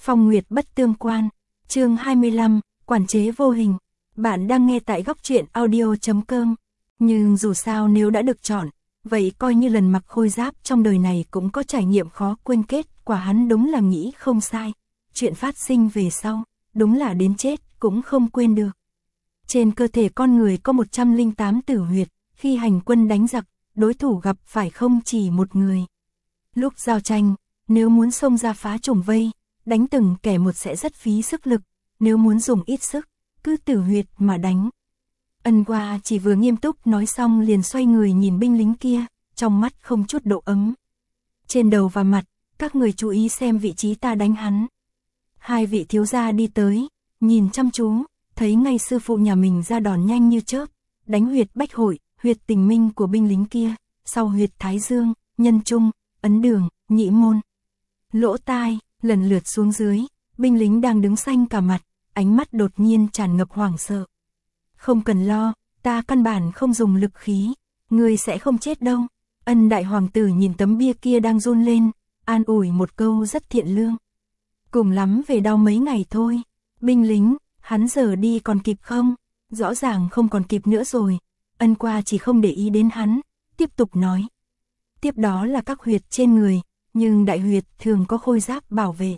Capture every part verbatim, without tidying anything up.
Phong Nguyệt bất tương quan, chương hai mươi lăm, quản chế vô hình. Bạn đang nghe tại góc truyện audio chấm com. Nhưng dù sao nếu đã được chọn, vậy coi như lần mặc khôi giáp trong đời này cũng có trải nghiệm khó quên, kết quả hắn đúng là nghĩ không sai. Chuyện phát sinh về sau, đúng là đến chết cũng không quên được. Trên cơ thể con người có một trăm lẻ tám tử huyệt, khi hành quân đánh giặc, đối thủ gặp phải không chỉ một người. Lúc giao tranh, nếu muốn xông ra phá trùng vây, đánh từng kẻ một sẽ rất phí sức lực, nếu muốn dùng ít sức, cứ tử huyệt mà đánh. Ân Qua chỉ vừa nghiêm túc nói xong liền xoay người nhìn binh lính kia, trong mắt không chút độ ấm. Trên đầu và mặt, các người chú ý xem vị trí ta đánh hắn. Hai vị thiếu gia đi tới, nhìn chăm chú, thấy ngay sư phụ nhà mình ra đòn nhanh như chớp, đánh huyệt bách hội, huyệt tình minh của binh lính kia, sau huyệt thái dương, nhân trung, ấn đường, nhĩ môn. Lỗ tai, lần lượt xuống dưới, binh lính đang đứng xanh cả mặt, ánh mắt đột nhiên tràn ngập hoảng sợ. Không cần lo, ta căn bản không dùng lực khí, ngươi sẽ không chết đâu. Ân đại hoàng tử nhìn tấm bia kia đang run lên, an ủi một câu rất thiện lương. Cùng lắm về đau mấy ngày thôi. Binh lính, hắn giờ đi còn kịp không? Rõ ràng không còn kịp nữa rồi. Ân Qua chỉ không để ý đến hắn, tiếp tục nói. Tiếp đó là các huyệt trên người, nhưng đại huyệt thường có khôi giáp bảo vệ.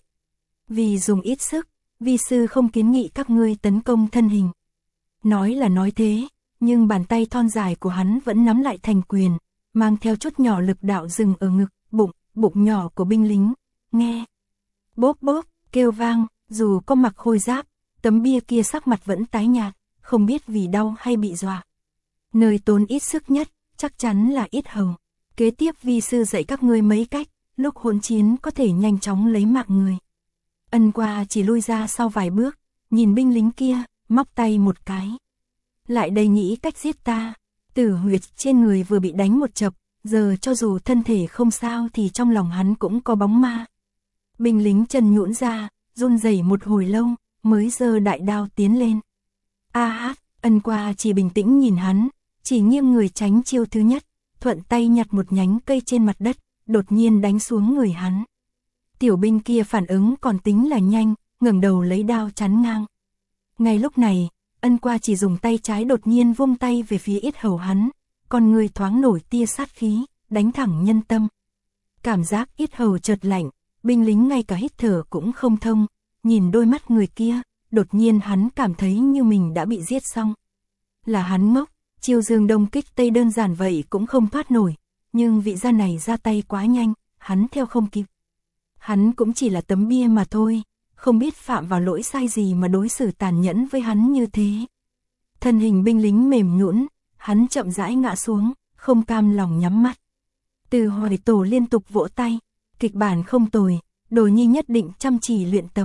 Vì dùng ít sức, vi sư không kiến nghị các ngươi tấn công thân hình. Nói là nói thế, nhưng bàn tay thon dài của hắn vẫn nắm lại thành quyền, mang theo chút nhỏ lực đạo dừng ở ngực, bụng, bụng nhỏ của binh lính. Nghe, bốp bốp, kêu vang, dù có mặc khôi giáp, tấm bia kia sắc mặt vẫn tái nhạt, không biết vì đau hay bị dọa. Nơi tốn ít sức nhất, chắc chắn là yết hầu. Kế tiếp vi sư dạy các ngươi mấy cách, lúc hỗn chiến có thể nhanh chóng lấy mạng người. Ân Qua chỉ lui ra sau vài bước, nhìn binh lính kia, móc tay một cái. Lại đây nghĩ cách giết ta. Tử huyệt trên người vừa bị đánh một chập, giờ cho dù thân thể không sao thì trong lòng hắn cũng có bóng ma. Binh lính chân nhũn ra, run rẩy một hồi lâu, mới giơ đại đao tiến lên. A hát, Ân Qua chỉ bình tĩnh nhìn hắn, chỉ nghiêng người tránh chiêu thứ nhất, thuận tay nhặt một nhánh cây trên mặt đất, đột nhiên đánh xuống người hắn. Tiểu binh kia phản ứng còn tính là nhanh, ngẩng đầu lấy đao chắn ngang. Ngay lúc này, Ân Qua chỉ dùng tay trái đột nhiên vung tay về phía yết hầu hắn, con người thoáng nổi tia sát khí, đánh thẳng nhân tâm. Cảm giác yết hầu chợt lạnh, binh lính ngay cả hít thở cũng không thông, nhìn đôi mắt người kia, đột nhiên hắn cảm thấy như mình đã bị giết xong. Là hắn ngốc, chiêu dương đông kích tây đơn giản vậy cũng không thoát nổi, nhưng vị gia này ra tay quá nhanh, hắn theo không kịp. Hắn cũng chỉ là tấm bia mà thôi, không biết phạm vào lỗi sai gì mà đối xử tàn nhẫn với hắn như thế. Thân hình binh lính mềm nhũn, hắn chậm rãi ngã xuống, không cam lòng nhắm mắt. Từ Hoài Tổ liên tục vỗ tay, kịch bản không tồi, Đồ Nhi nhất định chăm chỉ luyện tập.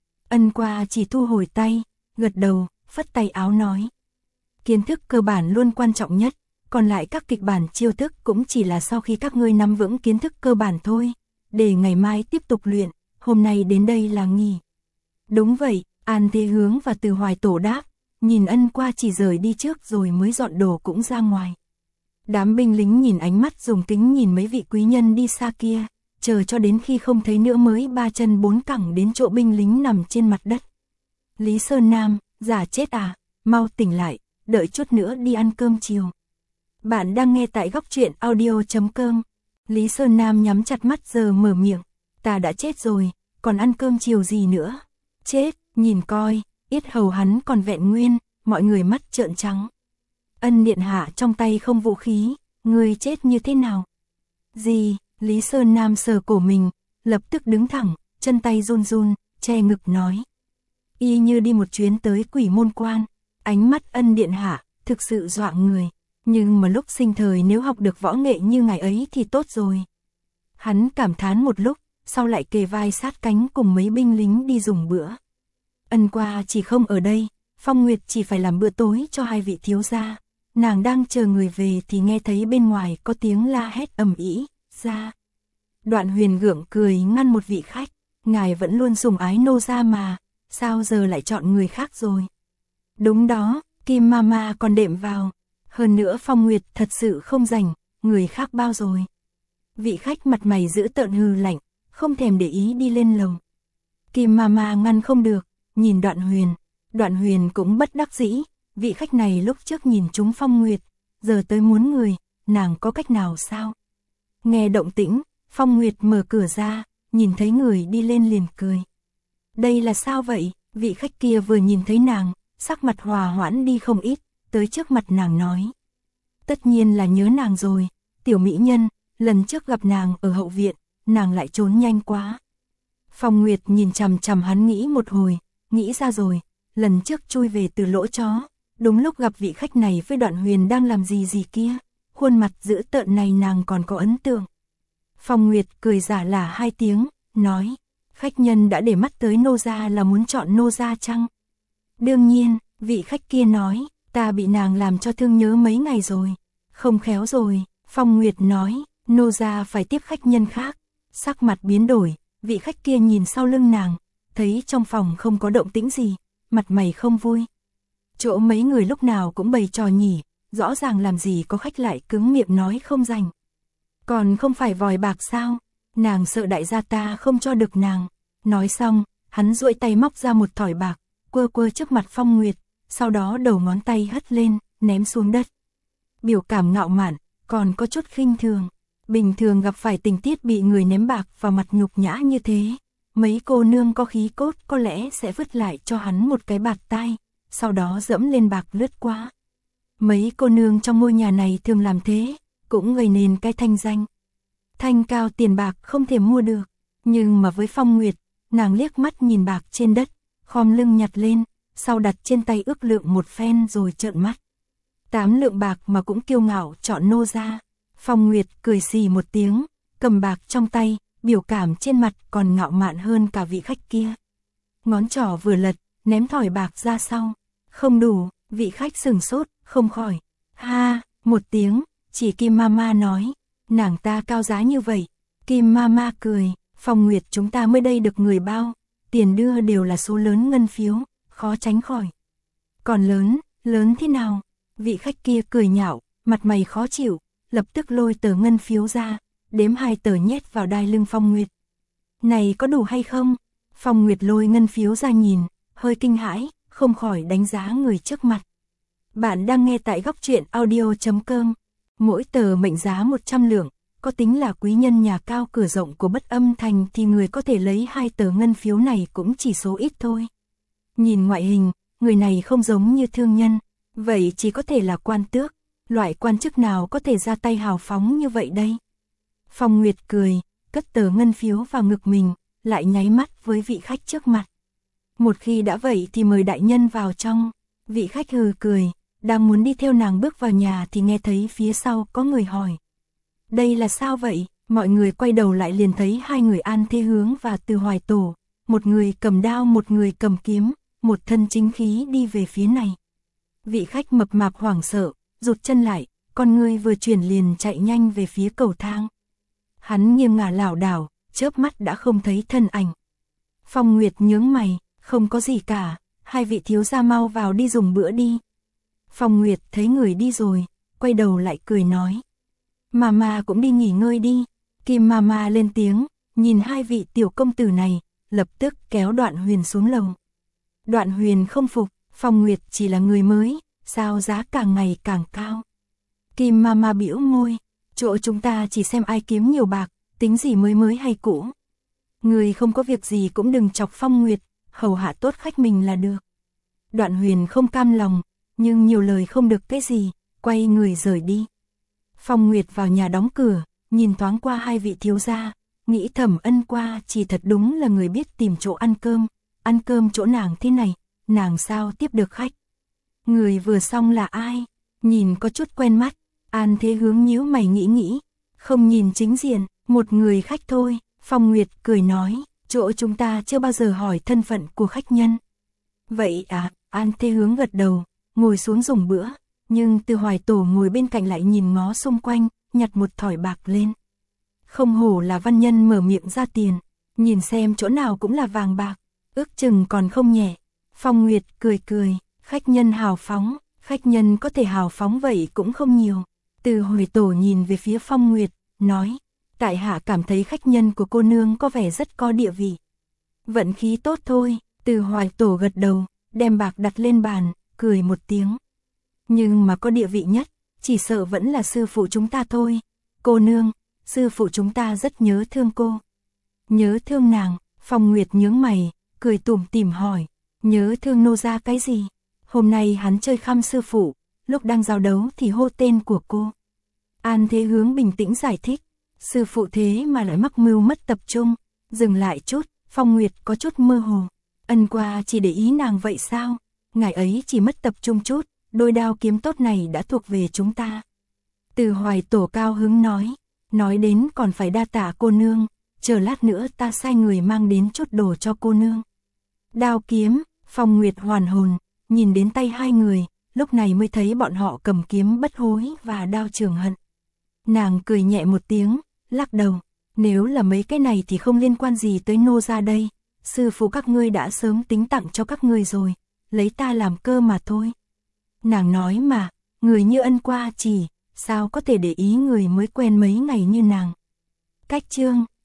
Ân Qua chỉ thu hồi tay, gật đầu, phất tay áo nói. Kiến thức cơ bản luôn quan trọng nhất, còn lại các kịch bản chiêu thức cũng chỉ là sau khi các ngươi nắm vững kiến thức cơ bản thôi, để ngày mai tiếp tục luyện, hôm nay đến đây là nghỉ. Đúng vậy, An Thế Hướng và Từ Hoài Tổ đáp, nhìn Ân Qua chỉ rời đi trước rồi mới dọn đồ cũng ra ngoài. Đám binh lính nhìn ánh mắt dùng kính nhìn mấy vị quý nhân đi xa kia, chờ cho đến khi không thấy nữa mới ba chân bốn cẳng đến chỗ binh lính nằm trên mặt đất. Lý Sơn Nam, giả chết à, mau tỉnh lại, đợi chút nữa đi ăn cơm chiều. Bạn đang nghe tại góc truyện audio chấm com. Lý Sơn Nam nhắm chặt mắt giờ mở miệng, ta đã chết rồi, còn ăn cơm chiều gì nữa? Chết, nhìn coi, yết hầu hắn còn vẹn nguyên, mọi người mắt trợn trắng. Ân điện hạ trong tay không vũ khí, người chết như thế nào? Gì? Lý Sơn Nam sờ cổ mình, lập tức đứng thẳng, chân tay run run, che ngực nói. Y như đi một chuyến tới Quỷ Môn Quan, ánh mắt Ân điện hạ, thực sự dọa người. Nhưng mà lúc sinh thời nếu học được võ nghệ như ngài ấy thì tốt rồi. Hắn cảm thán một lúc, sau lại kề vai sát cánh cùng mấy binh lính đi dùng bữa. Ân Qua chỉ không ở đây, Phong Nguyệt chỉ phải làm bữa tối cho hai vị thiếu gia. Nàng đang chờ người về thì nghe thấy bên ngoài có tiếng la hét ầm ĩ, ra. Đoạn Huyền gượng cười ngăn một vị khách, ngài vẫn luôn sủng ái nô gia mà, sao giờ lại chọn người khác rồi? Đúng đó, Kim Mama còn đệm vào. Hơn nữa Phong Nguyệt thật sự không rảnh, người khác bao rồi. Vị khách mặt mày giữ tợn hừ lạnh, không thèm để ý đi lên lầu. Kim Mama ngăn không được, nhìn Đoạn Huyền. Đoạn Huyền cũng bất đắc dĩ, vị khách này lúc trước nhìn chúng Phong Nguyệt, giờ tới muốn người, nàng có cách nào sao? Nghe động tĩnh, Phong Nguyệt mở cửa ra, nhìn thấy người đi lên liền cười. Đây là sao vậy? Vị khách kia vừa nhìn thấy nàng, sắc mặt hòa hoãn đi không ít, tới trước mặt nàng nói. Tất nhiên là nhớ nàng rồi, tiểu mỹ nhân, lần trước gặp nàng ở hậu viện, nàng lại trốn nhanh quá. Phong Nguyệt nhìn chằm chằm hắn nghĩ một hồi, nghĩ ra rồi, lần trước chui về từ lỗ chó, đúng lúc gặp vị khách này với Đoạn Huyền đang làm gì gì kia, khuôn mặt dữ tợn này nàng còn có ấn tượng. Phong Nguyệt cười giả lả hai tiếng, nói, khách nhân đã để mắt tới nô gia là muốn chọn nô gia chăng? Đương nhiên, vị khách kia nói, ta bị nàng làm cho thương nhớ mấy ngày rồi, không khéo rồi. Phong Nguyệt nói, nô gia phải tiếp khách nhân khác. Sắc mặt biến đổi, vị khách kia nhìn sau lưng nàng, thấy trong phòng không có động tĩnh gì, mặt mày không vui. Chỗ mấy người lúc nào cũng bày trò nhỉ, rõ ràng làm gì có khách lại cứng miệng nói không rành. Còn không phải vòi bạc sao, nàng sợ đại gia ta không cho được nàng. Nói xong, hắn duỗi tay móc ra một thỏi bạc, quơ quơ trước mặt Phong Nguyệt, sau đó đầu ngón tay hất lên, ném xuống đất. Biểu cảm ngạo mạn, còn có chút khinh thường. Bình thường gặp phải tình tiết bị người ném bạc vào mặt nhục nhã như thế, mấy cô nương có khí cốt có lẽ sẽ vứt lại cho hắn một cái bạt tai, sau đó dẫm lên bạc lướt qua. Mấy cô nương trong ngôi nhà này thường làm thế, cũng gây nên cái thanh danh. Thanh cao tiền bạc không thể mua được, nhưng mà với Phong Nguyệt, nàng liếc mắt nhìn bạc trên đất, khom lưng nhặt lên, sau đặt trên tay ước lượng một phen rồi trợn mắt. Tám lượng bạc mà cũng kiêu ngạo chọn nô gia. Phong Nguyệt cười xì một tiếng, cầm bạc trong tay, biểu cảm trên mặt còn ngạo mạn hơn cả vị khách kia. Ngón trỏ vừa lật, ném thỏi bạc ra sau. Không đủ, vị khách sừng sốt, không khỏi. Ha, một tiếng, chỉ Kim Mama nói, nàng ta cao giá như vậy. Kim Mama cười, Phong Nguyệt chúng ta mới đây được người bao, tiền đưa đều là số lớn ngân phiếu, khó tránh khỏi. Còn lớn, lớn thế nào? Vị khách kia cười nhạo, mặt mày khó chịu, lập tức lôi tờ ngân phiếu ra, đếm hai tờ nhét vào đai lưng Phong Nguyệt. Này có đủ hay không? Phong Nguyệt lôi ngân phiếu ra nhìn, hơi kinh hãi, không khỏi đánh giá người trước mặt. Bạn đang nghe tại góc truyện audio chấm com. Mỗi tờ mệnh giá một trăm lượng, có tính là quý nhân nhà cao cửa rộng của Bất Âm Thành thì người có thể lấy hai tờ ngân phiếu này cũng chỉ số ít thôi. Nhìn ngoại hình, người này không giống như thương nhân, vậy chỉ có thể là quan tước. Loại quan chức nào có thể ra tay hào phóng như vậy đây? Phong Nguyệt cười, cất tờ ngân phiếu vào ngực mình, lại nháy mắt với vị khách trước mặt. Một khi đã vậy thì mời đại nhân vào trong. Vị khách hừ cười, đang muốn đi theo nàng bước vào nhà thì nghe thấy phía sau có người hỏi. Đây là sao vậy? Mọi người quay đầu lại liền thấy hai người An Thế Hướng và Từ Hoài Tổ. Một người cầm đao, một người cầm kiếm, một thân chính khí đi về phía này. Vị khách mập mạp hoảng sợ, rụt chân lại, con người vừa chuyển liền chạy nhanh về phía cầu thang. Hắn nghiêng ngả lảo đảo, chớp mắt đã không thấy thân ảnh. Phong Nguyệt nhướng mày, không có gì cả, hai vị thiếu gia mau vào đi dùng bữa đi. Phong Nguyệt thấy người đi rồi, quay đầu lại cười nói. Mama cũng đi nghỉ ngơi đi. Kim Mama lên tiếng, nhìn hai vị tiểu công tử này, lập tức kéo Đoạn Huyền xuống lầu. Đoạn Huyền không phục, Phong Nguyệt chỉ là người mới, sao giá càng ngày càng cao. Kim Mama bĩu môi, chỗ chúng ta chỉ xem ai kiếm nhiều bạc, tính gì mới mới hay cũ. Người không có việc gì cũng đừng chọc Phong Nguyệt, hầu hạ tốt khách mình là được. Đoạn Huyền không cam lòng, nhưng nhiều lời không được cái gì, quay người rời đi. Phong Nguyệt vào nhà đóng cửa, nhìn thoáng qua hai vị thiếu gia, nghĩ thầm Ân Qua chỉ thật đúng là người biết tìm chỗ ăn cơm, ăn cơm chỗ nàng thế này, nàng sao tiếp được khách. Người vừa xong là ai? Nhìn có chút quen mắt, An Thế Hướng nhíu mày nghĩ nghĩ, không nhìn chính diện, một người khách thôi. Phong Nguyệt cười nói, chỗ chúng ta chưa bao giờ hỏi thân phận của khách nhân. Vậy à, An Thế Hướng gật đầu, ngồi xuống dùng bữa, nhưng Từ Hoài Tổ ngồi bên cạnh lại nhìn ngó xung quanh, nhặt một thỏi bạc lên. Không hổ là văn nhân mở miệng ra tiền, nhìn xem chỗ nào cũng là vàng bạc, ước chừng còn không nhẹ. Phong Nguyệt cười cười, khách nhân hào phóng, khách nhân có thể hào phóng vậy cũng không nhiều. Từ Hoài Tổ nhìn về phía Phong Nguyệt, nói, tại hạ cảm thấy khách nhân của cô nương có vẻ rất có địa vị. Vận khí tốt thôi, Từ Hoài Tổ gật đầu, đem bạc đặt lên bàn, cười một tiếng. Nhưng mà có địa vị nhất, chỉ sợ vẫn là sư phụ chúng ta thôi. Cô nương, sư phụ chúng ta rất nhớ thương cô. Nhớ thương nàng, Phong Nguyệt nhướng mày, cười tủm tỉm hỏi, nhớ thương nô gia cái gì? Hôm nay hắn chơi khăm sư phụ, lúc đang giao đấu thì hô tên của cô. An Thế Hướng bình tĩnh giải thích, sư phụ thế mà lại mắc mưu mất tập trung. Dừng lại chút, Phong Nguyệt có chút mơ hồ. Ân qua chỉ để ý nàng vậy sao? Ngài ấy chỉ mất tập trung chút, đôi đao kiếm tốt này đã thuộc về chúng ta. Từ Hoài Tổ cao hứng nói, nói đến còn phải đa tạ cô nương, chờ lát nữa ta sai người mang đến chút đồ cho cô nương. Đao kiếm, Phong Nguyệt hoàn hồn, nhìn đến tay hai người, lúc này mới thấy bọn họ cầm kiếm bất hối và đao trường hận. Nàng cười nhẹ một tiếng, lắc đầu, nếu là mấy cái này thì không liên quan gì tới nô gia đây, sư phụ các ngươi đã sớm tính tặng cho các ngươi rồi, lấy ta làm cơ mà thôi. Nàng nói mà, người như Ân Qua chỉ, sao có thể để ý người mới quen mấy ngày như nàng. Cách chương